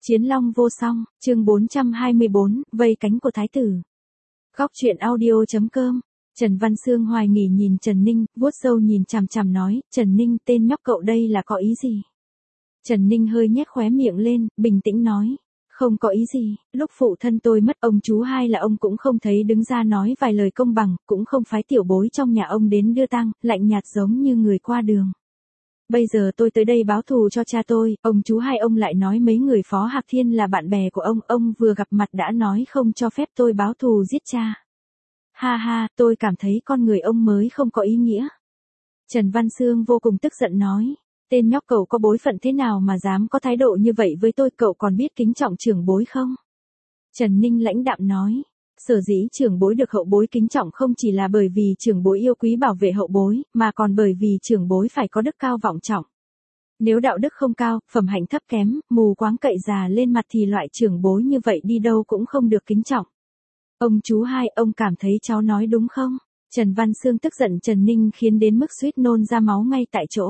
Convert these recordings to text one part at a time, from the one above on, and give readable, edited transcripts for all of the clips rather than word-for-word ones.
Chiến long vô song, chương 424, vây cánh của thái tử. Góc truyện audio.com. Trần Văn Sương hoài nghỉ nhìn Trần Ninh, vuốt râu nhìn chằm chằm nói, Trần Ninh, tên nhóc cậu đây là có ý gì? Trần Ninh hơi nhếch khóe miệng lên, bình tĩnh nói, không có ý gì, lúc phụ thân tôi mất ông chú hai là ông cũng không thấy đứng ra nói vài lời công bằng, cũng không phái tiểu bối trong nhà ông đến đưa tang, lạnh nhạt giống như người qua đường. Bây giờ tôi tới đây báo thù cho cha tôi, ông chú hai ông lại nói mấy người Phó Hạc Thiên là bạn bè của ông vừa gặp mặt đã nói không cho phép tôi báo thù giết cha. Ha ha, tôi cảm thấy con người ông mới không có ý nghĩa. Trần Văn Sương vô cùng tức giận nói, tên nhóc cậu có bối phận thế nào mà dám có thái độ như vậy với tôi, cậu còn biết kính trọng trưởng bối không? Trần Ninh lãnh đạm nói, sở dĩ trưởng bối được hậu bối kính trọng không chỉ là bởi vì trưởng bối yêu quý bảo vệ hậu bối, mà còn bởi vì trưởng bối phải có đức cao vọng trọng. Nếu đạo đức không cao, phẩm hạnh thấp kém, mù quáng cậy già lên mặt thì loại trưởng bối như vậy đi đâu cũng không được kính trọng. Ông chú hai, ông cảm thấy cháu nói đúng không? Trần Văn Sương tức giận Trần Ninh khiến đến mức suýt nôn ra máu ngay tại chỗ.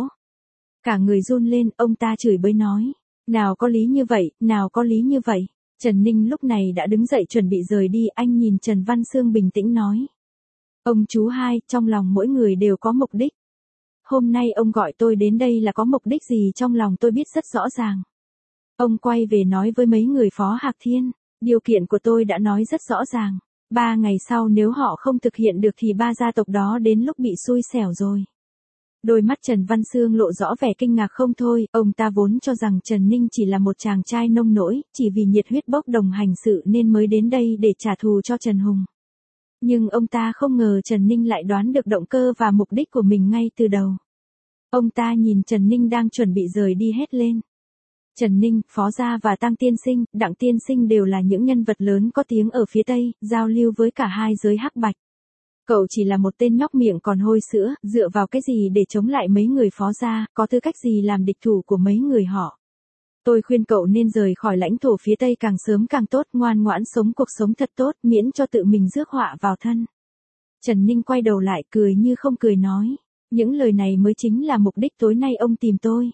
Cả người run lên, ông ta chửi bới nói, nào có lý như vậy, nào có lý như vậy. Trần Ninh lúc này đã đứng dậy chuẩn bị rời đi, anh nhìn Trần Văn Sương bình tĩnh nói. Ông chú hai, trong lòng mỗi người đều có mục đích. Hôm nay ông gọi tôi đến đây là có mục đích gì trong lòng tôi biết rất rõ ràng. Ông quay về nói với mấy người Phó Hạc Thiên, điều kiện của tôi đã nói rất rõ ràng. 3 ngày sau nếu họ không thực hiện được thì 3 gia tộc đó đến lúc bị xui xẻo rồi. Đôi mắt Trần Văn Sương lộ rõ vẻ kinh ngạc không thôi, ông ta vốn cho rằng Trần Ninh chỉ là một chàng trai nông nỗi, chỉ vì nhiệt huyết bốc đồng hành sự nên mới đến đây để trả thù cho Trần Hùng. Nhưng ông ta không ngờ Trần Ninh lại đoán được động cơ và mục đích của mình ngay từ đầu. Ông ta nhìn Trần Ninh đang chuẩn bị rời đi hét lên. Trần Ninh, Phó Gia và Tăng Tiên Sinh, Đặng Tiên Sinh đều là những nhân vật lớn có tiếng ở phía Tây, giao lưu với cả hai giới hắc bạch. Cậu chỉ là một tên nhóc miệng còn hôi sữa, dựa vào cái gì để chống lại mấy người Phó Gia, có tư cách gì làm địch thủ của mấy người họ. Tôi khuyên cậu nên rời khỏi lãnh thổ phía Tây càng sớm càng tốt, ngoan ngoãn sống cuộc sống thật tốt, miễn cho tự mình rước họa vào thân. Trần Ninh quay đầu lại cười như không cười nói, những lời này mới chính là mục đích tối nay ông tìm tôi.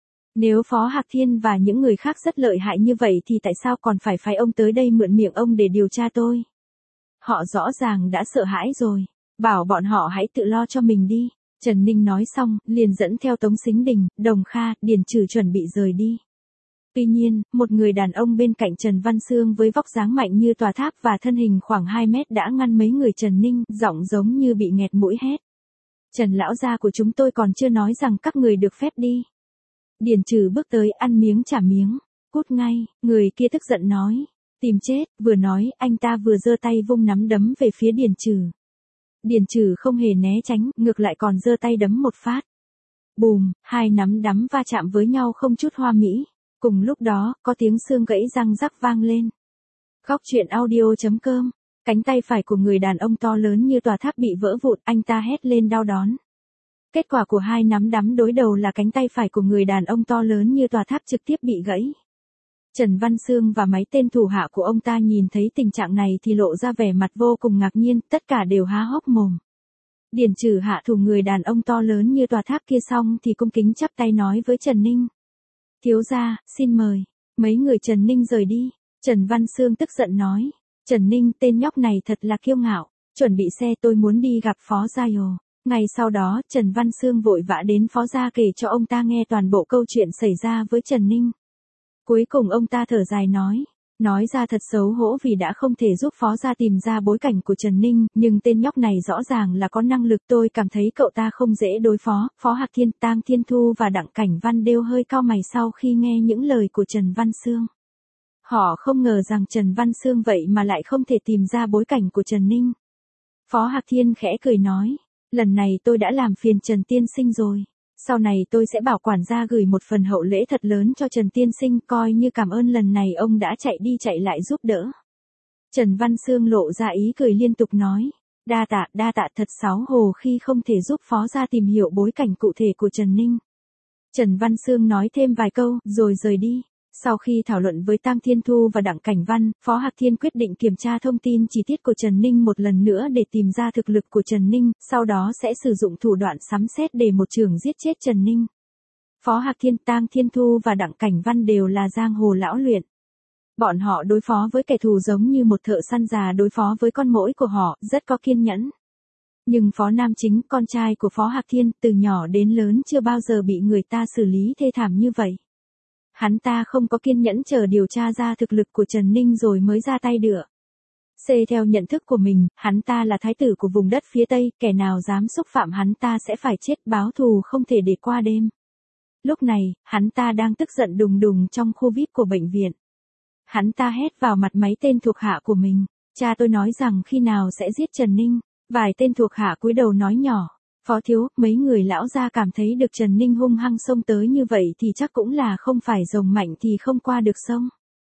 Nếu Phó Hạc Thiên và những người khác rất lợi hại như vậy thì tại sao còn phải phái ông tới đây mượn miệng ông để điều tra tôi? Họ rõ ràng đã sợ hãi rồi, bảo bọn họ hãy tự lo cho mình đi. Trần Ninh nói xong, liền dẫn theo Tống Sính Đình, Đồng Kha, Điền Trừ chuẩn bị rời đi. Tuy nhiên, một người đàn ông bên cạnh Trần Văn Sương với vóc dáng mạnh như tòa tháp và thân hình khoảng 2 mét đã ngăn mấy người Trần Ninh, giọng giống như bị nghẹt mũi hét. Trần lão gia của chúng tôi còn chưa nói rằng các người được phép đi. Điền Trừ bước tới ăn miếng trả miếng, cút ngay, người kia tức giận nói. Tìm chết, vừa nói, anh ta vừa giơ tay vung nắm đấm về phía Điền Trừ. Điền Trừ không hề né tránh, ngược lại còn giơ tay đấm một phát. Bùm, hai nắm đấm va chạm với nhau không chút hoa mỹ. Cùng lúc đó, có tiếng xương gãy răng rắc vang lên. Góc truyện audio.com. Cánh tay phải của người đàn ông to lớn như tòa tháp bị vỡ vụn, anh ta hét lên đau đớn. Kết quả của hai nắm đấm đối đầu là cánh tay phải của người đàn ông to lớn như tòa tháp trực tiếp bị gãy. Trần Văn Sương và mấy tên thủ hạ của ông ta nhìn thấy tình trạng này thì lộ ra vẻ mặt vô cùng ngạc nhiên, tất cả đều há hốc mồm. Điền Trừ hạ thủ người đàn ông to lớn như tòa tháp kia xong thì cung kính chắp tay nói với Trần Ninh. Thiếu gia, xin mời. Mấy người Trần Ninh rời đi. Trần Văn Sương tức giận nói. Trần Ninh, tên nhóc này thật là kiêu ngạo. Chuẩn bị xe, tôi muốn đi gặp Phó Gia rồi. Ngay sau đó, Trần Văn Sương vội vã đến Phó Gia kể cho ông ta nghe toàn bộ câu chuyện xảy ra với Trần Ninh. Cuối cùng ông ta thở dài nói ra thật xấu hổ vì đã không thể giúp Phó Gia tìm ra bối cảnh của Trần Ninh, nhưng tên nhóc này rõ ràng là có năng lực, tôi cảm thấy cậu ta không dễ đối phó. Phó Hạc Thiên, Tang Thiên Thu và Đặng Cảnh Văn đều hơi cau mày sau khi nghe những lời của Trần Văn Sương. Họ không ngờ rằng Trần Văn Sương vậy mà lại không thể tìm ra bối cảnh của Trần Ninh. Phó Hạc Thiên khẽ cười nói, lần này tôi đã làm phiền Trần Tiên Sinh rồi. Sau này tôi sẽ bảo quản gia gửi một phần hậu lễ thật lớn cho Trần Tiên Sinh, coi như cảm ơn lần này ông đã chạy đi chạy lại giúp đỡ. Trần Văn Sương lộ ra ý cười liên tục nói, đa tạ, thật xấu hổ khi không thể giúp Phó Gia tìm hiểu bối cảnh cụ thể của Trần Ninh. Trần Văn Sương nói thêm vài câu, rồi rời đi. Sau khi thảo luận với Tang Thiên Thu và Đặng Cảnh Văn, Phó Hạc Thiên quyết định kiểm tra thông tin chi tiết của Trần Ninh một lần nữa để tìm ra thực lực của Trần Ninh, sau đó sẽ sử dụng thủ đoạn sấm sét để một chưởng giết chết Trần Ninh. Phó Hạc Thiên, Tang Thiên Thu và Đặng Cảnh Văn đều là giang hồ lão luyện. Bọn họ đối phó với kẻ thù giống như một thợ săn già đối phó với con muỗi của họ, rất có kiên nhẫn. Nhưng Phó Nam Chính, con trai của Phó Hạc Thiên, từ nhỏ đến lớn chưa bao giờ bị người ta xử lý thê thảm như vậy. Hắn ta không có kiên nhẫn chờ điều tra ra thực lực của Trần Ninh rồi mới ra tay đựa. Theo nhận thức của mình, hắn ta là thái tử của vùng đất phía Tây, kẻ nào dám xúc phạm hắn ta sẽ phải chết, báo thù không thể để qua đêm. Lúc này, hắn ta đang tức giận đùng đùng trong khu VIP của bệnh viện. Hắn ta hét vào mặt mấy tên thuộc hạ của mình, cha tôi nói rằng khi nào sẽ giết Trần Ninh. Vài tên thuộc hạ cúi đầu nói nhỏ, Phó thiếu, mấy người lão gia cảm thấy được Trần Ninh hung hăng xông tới như vậy thì chắc cũng là không phải rồng mạnh thì không qua được sông.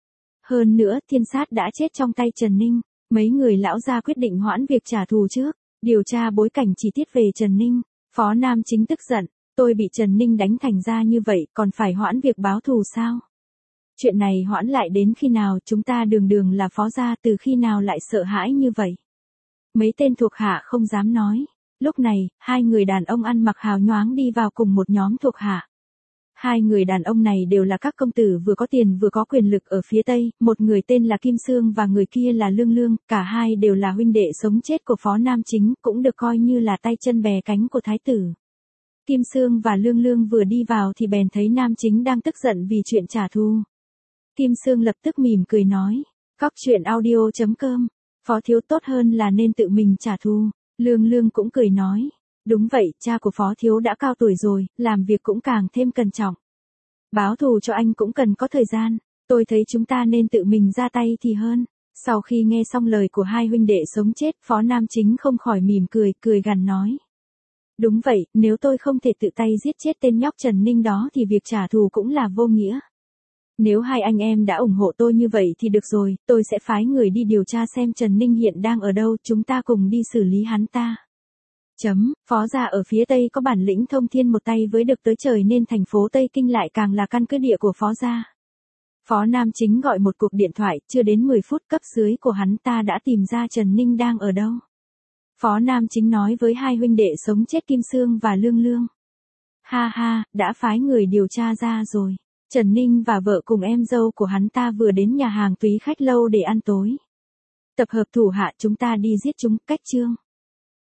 Hơn nữa, thiên sát đã chết trong tay Trần Ninh, mấy người lão gia quyết định hoãn việc trả thù trước, điều tra bối cảnh chi tiết về Trần Ninh. Phó Nam Chính tức giận, tôi bị Trần Ninh đánh thành ra như vậy còn phải hoãn việc báo thù sao? Chuyện này hoãn lại đến khi nào, chúng ta đường đường là phó gia, từ khi nào lại sợ hãi như vậy? Mấy tên thuộc hạ không dám nói. Lúc này, hai người đàn ông ăn mặc hào nhoáng đi vào cùng một nhóm thuộc hạ. Hai người đàn ông này đều là các công tử vừa có tiền vừa có quyền lực ở phía Tây, một người tên là Kim Sương và người kia là Lương Lương, cả hai đều là huynh đệ sống chết của Phó Nam Chính, cũng được coi như là tay chân bè cánh của thái tử. Kim Sương và Lương Lương vừa đi vào thì bèn thấy Nam Chính đang tức giận vì chuyện trả thù. Kim Sương lập tức mỉm cười nói, Cóc truyện audio.com, Phó thiếu tốt hơn là nên tự mình trả thù. Lương Lương cũng cười nói, đúng vậy, cha của Phó thiếu đã cao tuổi rồi, làm việc cũng càng thêm cẩn trọng. Báo thù cho anh cũng cần có thời gian, tôi thấy chúng ta nên tự mình ra tay thì hơn. Sau khi nghe xong lời của hai huynh đệ sống chết, Phó Nam Chính không khỏi mỉm cười, cười gằn nói. Đúng vậy, nếu tôi không thể tự tay giết chết tên nhóc Trần Ninh đó thì việc trả thù cũng là vô nghĩa. Nếu hai anh em đã ủng hộ tôi như vậy thì được rồi, tôi sẽ phái người đi điều tra xem Trần Ninh hiện đang ở đâu, chúng ta cùng đi xử lý hắn ta. Phó gia ở phía Tây có bản lĩnh thông thiên một tay với được tới trời nên thành phố Tây Kinh lại càng là căn cứ địa của Phó gia. Phó Nam Chính gọi một cuộc điện thoại, chưa đến 10 phút cấp dưới của hắn ta đã tìm ra Trần Ninh đang ở đâu. Phó Nam Chính nói với hai huynh đệ sống chết Kim Sương và Lương Lương. Ha ha, đã phái người điều tra ra rồi. Trần Ninh và vợ cùng em dâu của hắn ta vừa đến nhà hàng Túy Khách Lâu để ăn tối. Tập hợp thủ hạ chúng ta đi giết chúng, cách chương.